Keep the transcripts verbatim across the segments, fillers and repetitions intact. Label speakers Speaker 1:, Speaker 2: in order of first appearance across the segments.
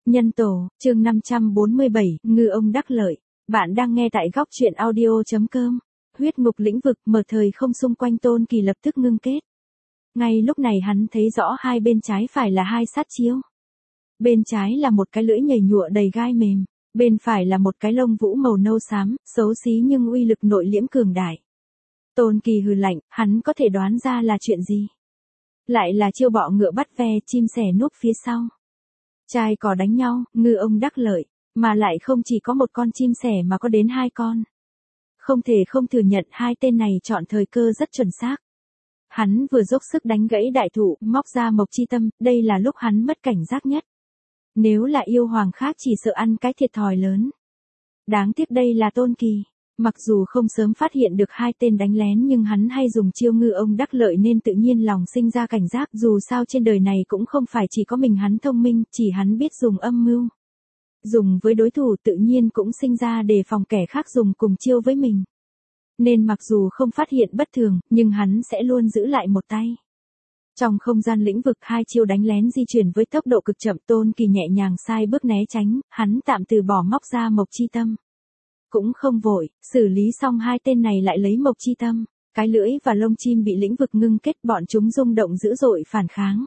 Speaker 1: Nhân tổ, chương năm trăm bốn mươi bảy, ngư ông đắc lợi. Bạn đang nghe tại góc truyện audio.com. Huyết ngục lĩnh vực mở thời không xung quanh Tôn Kỳ lập tức ngưng kết. Ngay lúc này hắn thấy rõ hai bên trái phải là hai sát chiêu. Bên trái là một cái lưỡi nhầy nhụa đầy gai mềm, bên phải là một cái lông vũ màu nâu xám, xấu xí nhưng uy lực nội liễm cường đại. Tôn Kỳ hừ lạnh, hắn có thể đoán ra là chuyện gì. Lại là chiêu bọ ngựa bắt ve, chim sẻ núp phía sau. Trai cò đánh nhau, ngư ông đắc lợi, mà lại không chỉ có một con chim sẻ mà có đến hai con. Không thể không thừa nhận hai tên này chọn thời cơ rất chuẩn xác. Hắn vừa dốc sức đánh gãy đại thụ, móc ra mộc chi tâm, đây là lúc hắn mất cảnh giác nhất. Nếu là yêu hoàng khác chỉ sợ ăn cái thiệt thòi lớn. Đáng tiếc đây là Tôn Kỳ. Mặc dù không sớm phát hiện được hai tên đánh lén nhưng hắn hay dùng chiêu ngư ông đắc lợi nên tự nhiên lòng sinh ra cảnh giác, dù sao trên đời này cũng không phải chỉ có mình hắn thông minh, chỉ hắn biết dùng âm mưu. Dùng với đối thủ tự nhiên cũng sinh ra đề phòng kẻ khác dùng cùng chiêu với mình. Nên mặc dù không phát hiện bất thường, nhưng hắn sẽ luôn giữ lại một tay. Trong không gian lĩnh vực hai chiêu đánh lén di chuyển với tốc độ cực chậm, Tôn Kỳ nhẹ nhàng sai bước né tránh, hắn tạm từ bỏ móc ra mộc chi tâm. Cũng không vội, xử lý xong hai tên này lại lấy mộc chi tâm, cái lưỡi và lông chim bị lĩnh vực ngưng kết, bọn chúng rung động dữ dội phản kháng.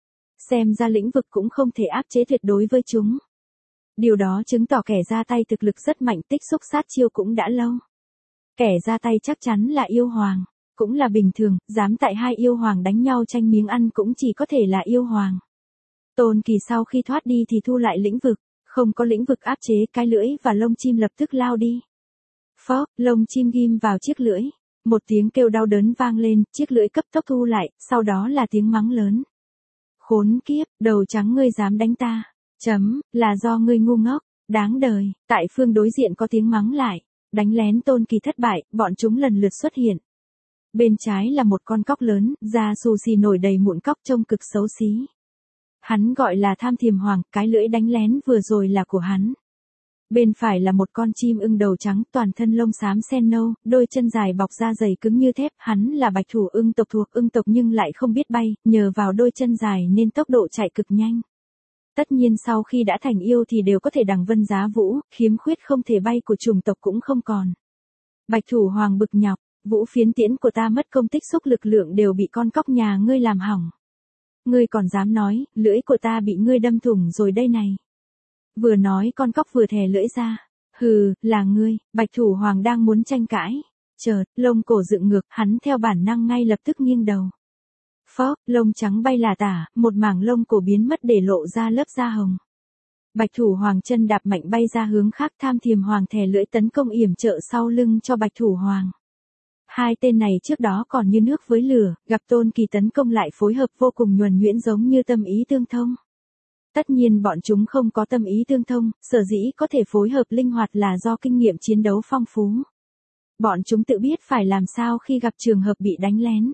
Speaker 1: Xem ra lĩnh vực cũng không thể áp chế tuyệt đối với chúng. Điều đó chứng tỏ kẻ ra tay thực lực rất mạnh, tích xúc sát chiêu cũng đã lâu. Kẻ ra tay chắc chắn là yêu hoàng, cũng là bình thường, dám tại hai yêu hoàng đánh nhau tranh miếng ăn cũng chỉ có thể là yêu hoàng. Tôn Kỳ sau khi thoát đi thì thu lại lĩnh vực. Không có lĩnh vực áp chế, cái lưỡi và lông chim lập tức lao đi. Phóp, lông chim ghim vào chiếc lưỡi. Một tiếng kêu đau đớn vang lên, chiếc lưỡi cấp tốc thu lại, sau đó là tiếng mắng lớn. Khốn kiếp, đầu trắng ngươi dám đánh ta. Chấm, là do ngươi ngu ngốc, đáng đời. Tại phương đối diện có tiếng mắng lại. Đánh lén Tôn Kỳ thất bại, bọn chúng lần lượt xuất hiện. Bên trái là một con cóc lớn, da xù xì nổi đầy mụn cóc trông cực xấu xí. Hắn gọi là Tham Thiềm Hoàng, cái lưỡi đánh lén vừa rồi là của hắn. Bên phải là một con chim ưng đầu trắng, toàn thân lông xám sen nâu, đôi chân dài bọc da dày cứng như thép, hắn là bạch thủ ưng tộc thuộc ưng tộc nhưng lại không biết bay, nhờ vào đôi chân dài nên tốc độ chạy cực nhanh. Tất nhiên sau khi đã thành yêu thì đều có thể đằng vân giá vũ, khiếm khuyết không thể bay của chủng tộc cũng không còn. Bạch thủ hoàng bực nhọc, vũ phiến tiễn của ta mất công tích xúc lực lượng đều bị con cóc nhà ngươi làm hỏng. Ngươi còn dám nói, lưỡi của ta bị ngươi đâm thủng rồi đây này. Vừa nói con cóc vừa thè lưỡi ra. Hừ, là ngươi, bạch thủ hoàng đang muốn tranh cãi. Chợt, lông cổ dựng ngược, hắn theo bản năng ngay lập tức nghiêng đầu. Phóp, lông trắng bay là tả, một mảng lông cổ biến mất để lộ ra lớp da hồng. Bạch thủ hoàng chân đạp mạnh bay ra hướng khác, Tham Thiềm Hoàng thè lưỡi tấn công yểm trợ sau lưng cho bạch thủ hoàng. Hai tên này trước đó còn như nước với lửa, gặp Tôn Kỳ tấn công lại phối hợp vô cùng nhuần nhuyễn giống như tâm ý tương thông. Tất nhiên bọn chúng không có tâm ý tương thông, sở dĩ có thể phối hợp linh hoạt là do kinh nghiệm chiến đấu phong phú. Bọn chúng tự biết phải làm sao khi gặp trường hợp bị đánh lén.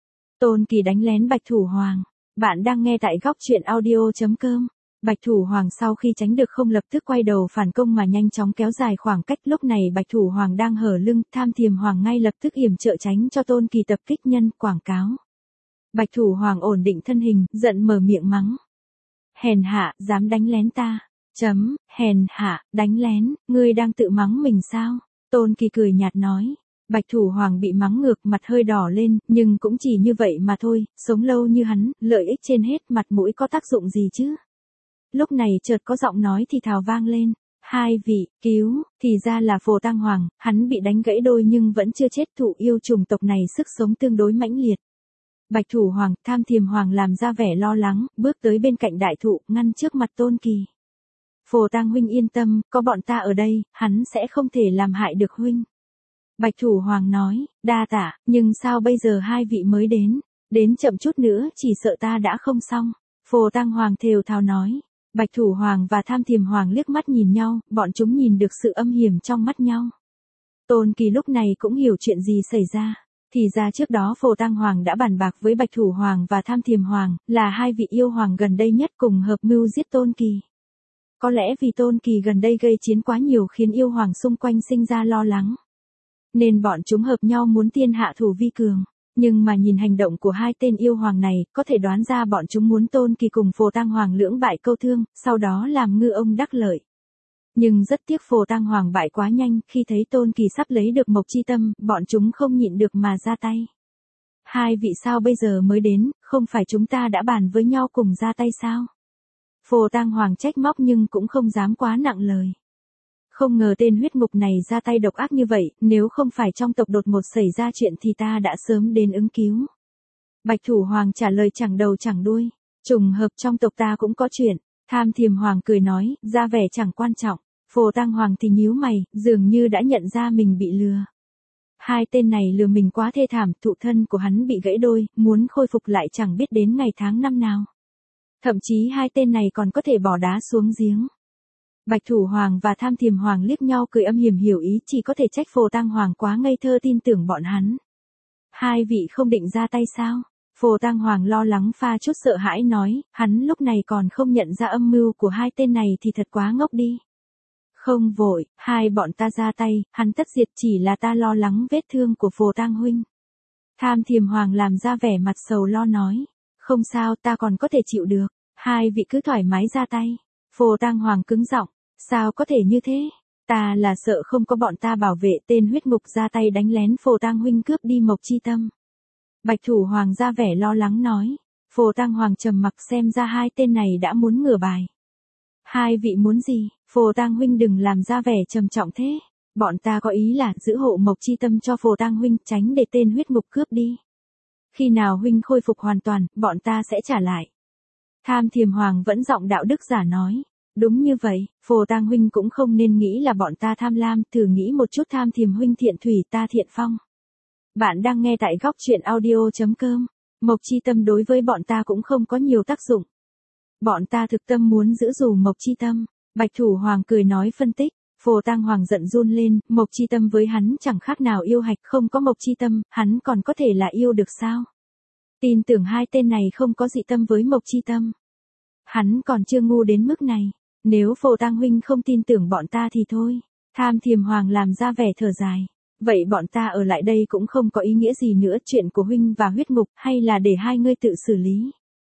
Speaker 1: Tôn Kỳ đánh lén bạch thủ hoàng. Bạn đang nghe tại góc truyện audio.com. Bạch thủ hoàng sau khi tránh được không lập tức quay đầu phản công mà nhanh chóng kéo dài khoảng cách, lúc này bạch thủ hoàng đang hở lưng, Tham Thiềm Hoàng ngay lập tức yểm trợ tránh cho Tôn Kỳ tập kích nhân quảng cáo. Bạch thủ hoàng ổn định thân hình, giận mở miệng mắng. Hèn hạ, dám đánh lén ta. Chấm, hèn hạ, đánh lén, ngươi đang tự mắng mình sao? Tôn Kỳ cười nhạt nói. Bạch thủ hoàng bị mắng ngược, mặt hơi đỏ lên, nhưng cũng chỉ như vậy mà thôi, sống lâu như hắn, lợi ích trên hết, mặt mũi có tác dụng gì chứ? Lúc này chợt có giọng nói thì thào vang lên. Hai vị, cứu, thì ra là Phổ Tang Hoàng, hắn bị đánh gãy đôi nhưng vẫn chưa chết, thụ yêu chủng tộc này sức sống tương đối mãnh liệt. Bạch thủ hoàng, Tham Thiềm Hoàng làm ra vẻ lo lắng, bước tới bên cạnh đại thụ, ngăn trước mặt Tôn Kỳ. Phổ Tang huynh yên tâm, có bọn ta ở đây, hắn sẽ không thể làm hại được huynh. Bạch thủ hoàng nói, đa tạ, nhưng sao bây giờ hai vị mới đến, đến chậm chút nữa chỉ sợ ta đã không xong. Phổ Tang Hoàng thều thào nói. Bạch thủ hoàng và Tham Thiềm Hoàng liếc mắt nhìn nhau, bọn chúng nhìn được sự âm hiểm trong mắt nhau. Tôn Kỳ lúc này cũng hiểu chuyện gì xảy ra. Thì ra trước đó Phổ Tang Hoàng đã bàn bạc với Bạch thủ hoàng và Tham Thiềm Hoàng, là hai vị yêu hoàng gần đây nhất cùng hợp mưu giết Tôn Kỳ. Có lẽ vì Tôn Kỳ gần đây gây chiến quá nhiều khiến yêu hoàng xung quanh sinh ra lo lắng. Nên bọn chúng hợp nhau muốn tiên hạ thủ vi cường. Nhưng mà nhìn hành động của hai tên yêu hoàng này, có thể đoán ra bọn chúng muốn Tôn Kỳ cùng Phổ Tang Hoàng lưỡng bại câu thương, sau đó làm ngư ông đắc lợi. Nhưng rất tiếc Phổ Tang Hoàng bại quá nhanh, khi thấy Tôn Kỳ sắp lấy được Mộc Chi Tâm, bọn chúng không nhịn được mà ra tay. Hai vị sao bây giờ mới đến, không phải chúng ta đã bàn với nhau cùng ra tay sao? Phổ Tang Hoàng trách móc nhưng cũng không dám quá nặng lời. Không ngờ tên huyết ngục này ra tay độc ác như vậy, nếu không phải trong tộc đột ngột xảy ra chuyện thì ta đã sớm đến ứng cứu. Bạch Thủ Hoàng trả lời chẳng đầu chẳng đuôi. Trùng hợp trong tộc ta cũng có chuyện. Tham Thiềm Hoàng cười nói, ra vẻ chẳng quan trọng. Phổ Tang Hoàng thì nhíu mày, dường như đã nhận ra mình bị lừa. Hai tên này lừa mình quá thê thảm, thụ thân của hắn bị gãy đôi, muốn khôi phục lại chẳng biết đến ngày tháng năm nào. Thậm chí hai tên này còn có thể bỏ đá xuống giếng. Bạch Thủ Hoàng và Tham Thiềm Hoàng liếc nhau cười âm hiểm hiểu ý, chỉ có thể trách Phổ Tang Hoàng quá ngây thơ tin tưởng bọn hắn. Hai vị không định ra tay sao? Phổ Tang Hoàng lo lắng pha chút sợ hãi nói, hắn lúc này còn không nhận ra âm mưu của hai tên này thì thật quá ngốc đi. Không vội, hai bọn ta ra tay, hắn tất diệt, chỉ là ta lo lắng vết thương của Phổ Tang huynh. Tham Thiềm Hoàng làm ra vẻ mặt sầu lo nói, không sao, ta còn có thể chịu được, hai vị cứ thoải mái ra tay. Phổ Tang Hoàng cứng giọng, sao có thể như thế? Ta là sợ không có bọn ta bảo vệ, tên huyết ngục ra tay đánh lén Phổ Tang huynh cướp đi Mộc Chi Tâm. Bạch Thủ Hoàng ra vẻ lo lắng nói. Phổ Tang Hoàng trầm mặc, xem ra hai tên này đã muốn ngửa bài. Hai vị muốn gì? Phổ Tang huynh đừng làm ra vẻ trầm trọng thế. Bọn ta có ý là giữ hộ Mộc Chi Tâm cho Phổ Tang huynh, tránh để tên huyết ngục cướp đi. Khi nào huynh khôi phục hoàn toàn, bọn ta sẽ trả lại. Tham Thiềm Hoàng vẫn giọng đạo đức giả nói. Đúng như vậy, Phổ Tang huynh cũng không nên nghĩ là bọn ta tham lam, thử nghĩ một chút. Tham Thiềm huynh thiện thủy, ta thiện phong. Bạn đang nghe tại góc truyện audio chấm com. Mộc Chi Tâm đối với bọn ta cũng không có nhiều tác dụng. Bọn ta thực tâm muốn giữ dù Mộc Chi Tâm. Bạch Thủ Hoàng cười nói phân tích. Phổ Tang Hoàng giận run lên, Mộc Chi Tâm với hắn chẳng khác nào yêu hạch, không có Mộc Chi Tâm, hắn còn có thể là yêu được sao? Tin tưởng hai tên này không có dị tâm với Mộc Chi Tâm. Hắn còn chưa ngu đến mức này. Nếu Phổ Tang huynh không tin tưởng bọn ta thì thôi. Tham Thiềm Hoàng làm ra vẻ thở dài. Vậy bọn ta ở lại đây cũng không có ý nghĩa gì nữa, chuyện của huynh và huyết ngục, hay là để hai ngươi tự xử lý.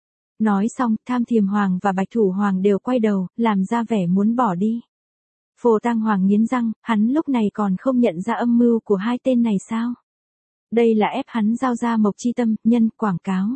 Speaker 1: Nói xong, Tham Thiềm Hoàng và Bạch Thủ Hoàng đều quay đầu, làm ra vẻ muốn bỏ đi. Phổ Tang Hoàng nghiến răng, hắn lúc này còn không nhận ra âm mưu của hai tên này sao? Đây là ép hắn giao ra Mộc Chi Tâm, nhân quảng cáo.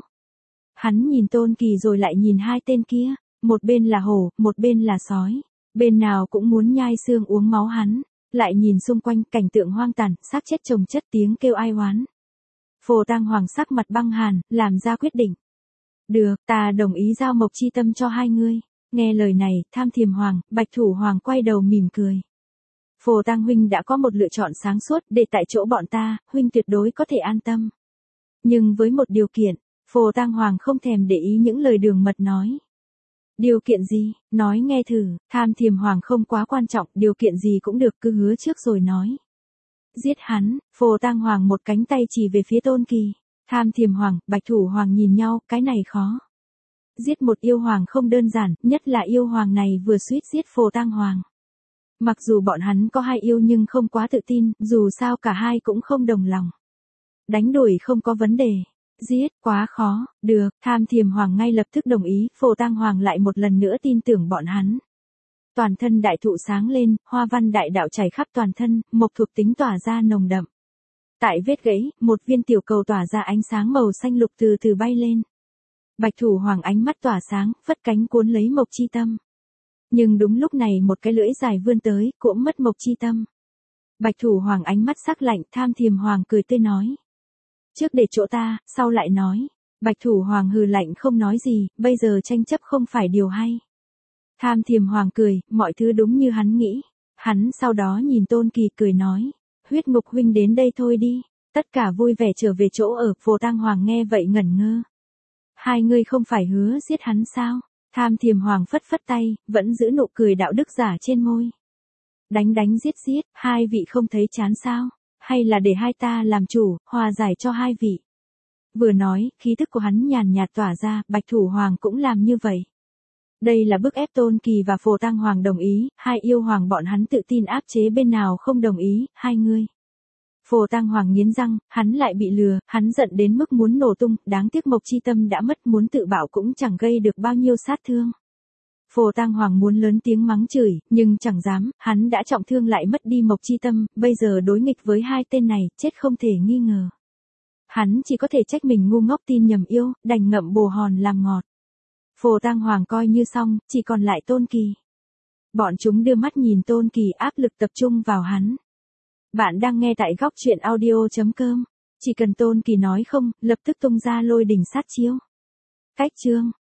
Speaker 1: Hắn nhìn Tôn Kỳ rồi lại nhìn hai tên kia, một bên là hổ, một bên là sói, bên nào cũng muốn nhai xương uống máu hắn. Lại nhìn xung quanh, cảnh tượng hoang tàn, xác chết chồng chất, tiếng kêu ai oán. Phổ Tang Hoàng sắc mặt băng hàn, làm ra quyết định. Được, ta đồng ý giao Mộc Chi Tâm cho hai ngươi. Nghe lời này, Tham Thiềm Hoàng, Bạch Thủ Hoàng quay đầu mỉm cười. Phổ Tang huynh đã có một lựa chọn sáng suốt, để tại chỗ bọn ta, huynh tuyệt đối có thể an tâm. Nhưng với một điều kiện, Phổ Tang Hoàng không thèm để ý những lời đường mật nói. Điều kiện gì? Nói nghe thử. Tham Thiềm Hoàng không quá quan trọng, điều kiện gì cũng được, cứ hứa trước rồi nói. Giết hắn. Phổ Tang Hoàng một cánh tay chỉ về phía Tôn Kỳ. Tham Thiềm Hoàng, Bạch Thủ Hoàng nhìn nhau, cái này khó. Giết một yêu hoàng không đơn giản, nhất là yêu hoàng này vừa suýt giết Phổ Tang Hoàng. Mặc dù bọn hắn có hai yêu nhưng không quá tự tin, dù sao cả hai cũng không đồng lòng. Đánh đuổi không có vấn đề. Giết, quá khó, được, Tham Thiềm Hoàng ngay lập tức đồng ý, Phổ Tang Hoàng lại một lần nữa tin tưởng bọn hắn. Toàn thân đại thụ sáng lên, hoa văn đại đạo chảy khắp toàn thân, mộc thuộc tính tỏa ra nồng đậm. Tại vết gãy, một viên tiểu cầu tỏa ra ánh sáng màu xanh lục từ từ bay lên. Bạch Thủ Hoàng ánh mắt tỏa sáng, phất cánh cuốn lấy Mộc Chi Tâm. Nhưng đúng lúc này một cái lưỡi dài vươn tới, cũng mất Mộc Chi Tâm. Bạch Thủ Hoàng ánh mắt sắc lạnh, Tham Thiềm Hoàng cười tươi nói. Trước để chỗ ta, sau lại nói. Bạch Thủ Hoàng hừ lạnh không nói gì, bây giờ tranh chấp không phải điều hay. Tham Thiềm Hoàng cười, mọi thứ đúng như hắn nghĩ. Hắn sau đó nhìn Tôn Kỳ cười nói. Huyết ngục huynh đến đây thôi đi. Tất cả vui vẻ trở về chỗ ở. Phổ Tang Hoàng nghe vậy ngẩn ngơ. Hai ngươi không phải hứa giết hắn sao? Tham Thiềm Hoàng phất phất tay, vẫn giữ nụ cười đạo đức giả trên môi. Đánh đánh giết giết, hai vị không thấy chán sao? Hay là để hai ta làm chủ, hòa giải cho hai vị. Vừa nói, khí tức của hắn nhàn nhạt tỏa ra, Bạch Thủ Hoàng cũng làm như vậy. Đây là bức ép Tôn Kỳ và Phổ Tang Hoàng đồng ý, hai yêu hoàng bọn hắn tự tin áp chế bên nào không đồng ý, hai ngươi. Phổ Tang Hoàng nghiến răng, hắn lại bị lừa, hắn giận đến mức muốn nổ tung, đáng tiếc Mộc Chi Tâm đã mất, muốn tự bảo cũng chẳng gây được bao nhiêu sát thương. Phổ Tang Hoàng muốn lớn tiếng mắng chửi, nhưng chẳng dám, hắn đã trọng thương lại mất đi Mộc Chi Tâm, bây giờ đối nghịch với hai tên này, chết không thể nghi ngờ. Hắn chỉ có thể trách mình ngu ngốc tin nhầm yêu, đành ngậm bồ hòn làm ngọt. Phổ Tang Hoàng coi như xong, chỉ còn lại Tôn Kỳ. Bọn chúng đưa mắt nhìn Tôn Kỳ, áp lực tập trung vào hắn. Bạn đang nghe tại góc truyện audio chấm com. Chỉ cần Tôn Kỳ nói không, lập tức tung ra lôi đình sát chiêu. Cách chương